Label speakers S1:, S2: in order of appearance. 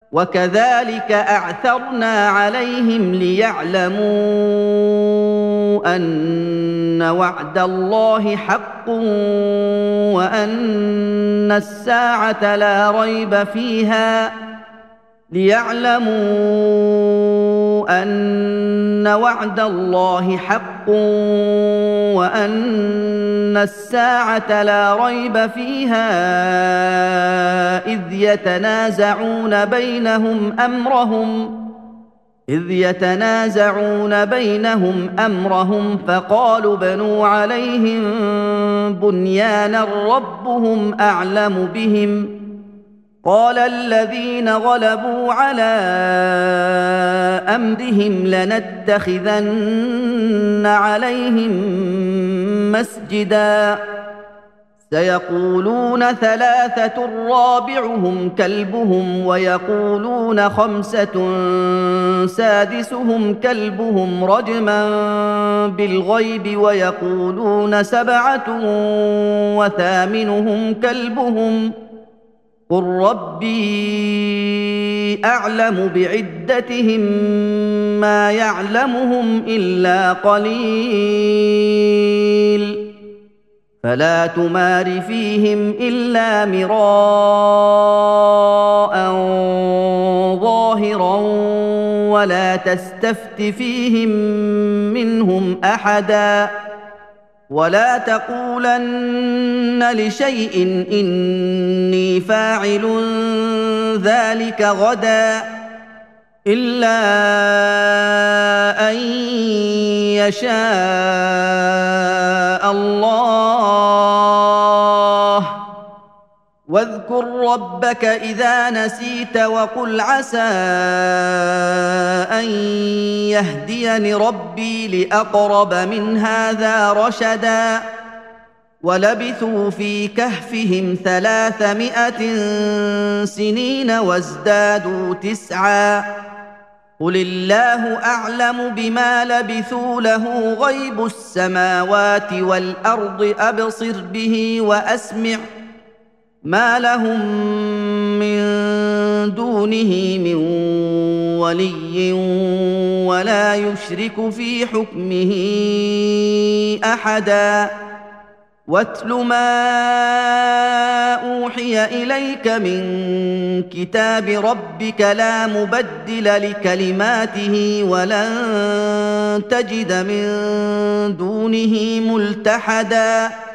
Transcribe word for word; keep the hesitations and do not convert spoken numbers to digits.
S1: وكذلك أعثرنا عليهم ليعلموا أن وعد الله حق وأن الساعة لا ريب فيها ليعلموا أن وعد الله حق وأن الساعة لا ريب فيها إذ يتنازعون بينهم أمرهم إذ يتنازعون بينهم أمرهم فقالوا بنوا عليهم بنيانا ربهم أعلم بهم قال الذين غلبوا على أمرهم لنتخذن عليهم مسجدا سيقولون ثلاثة رابعهم كلبهم ويقولون خمسة سادسهم كلبهم رجما بالغيب ويقولون سبعة وثامنهم كلبهم قل ربي أعلم بعدتهم ما يعلمهم إلا قليل فلا تمار فيهم إلا مراء ظاهرا ولا تستفت فيهم منهم أحدا ولا تقولن لشيء إني فاعل ذلك غدا إلا أن يشاء الله واذكر ربك إذا نسيت وقل عسى أن يهديني ربي لأقرب من هذا رشدا ولبثوا في كهفهم ثلاثمائة سنين وازدادوا تسعا قل الله أعلم بما لبثوا له غيب السماوات والأرض أبصر به وأسمع ما لهم من دونه من ولي ولا يشرك في حكمه أحدا واتل ما أوحي إليك من كتاب ربك لا مبدل لكلماته ولن تجد من دونه ملتحدا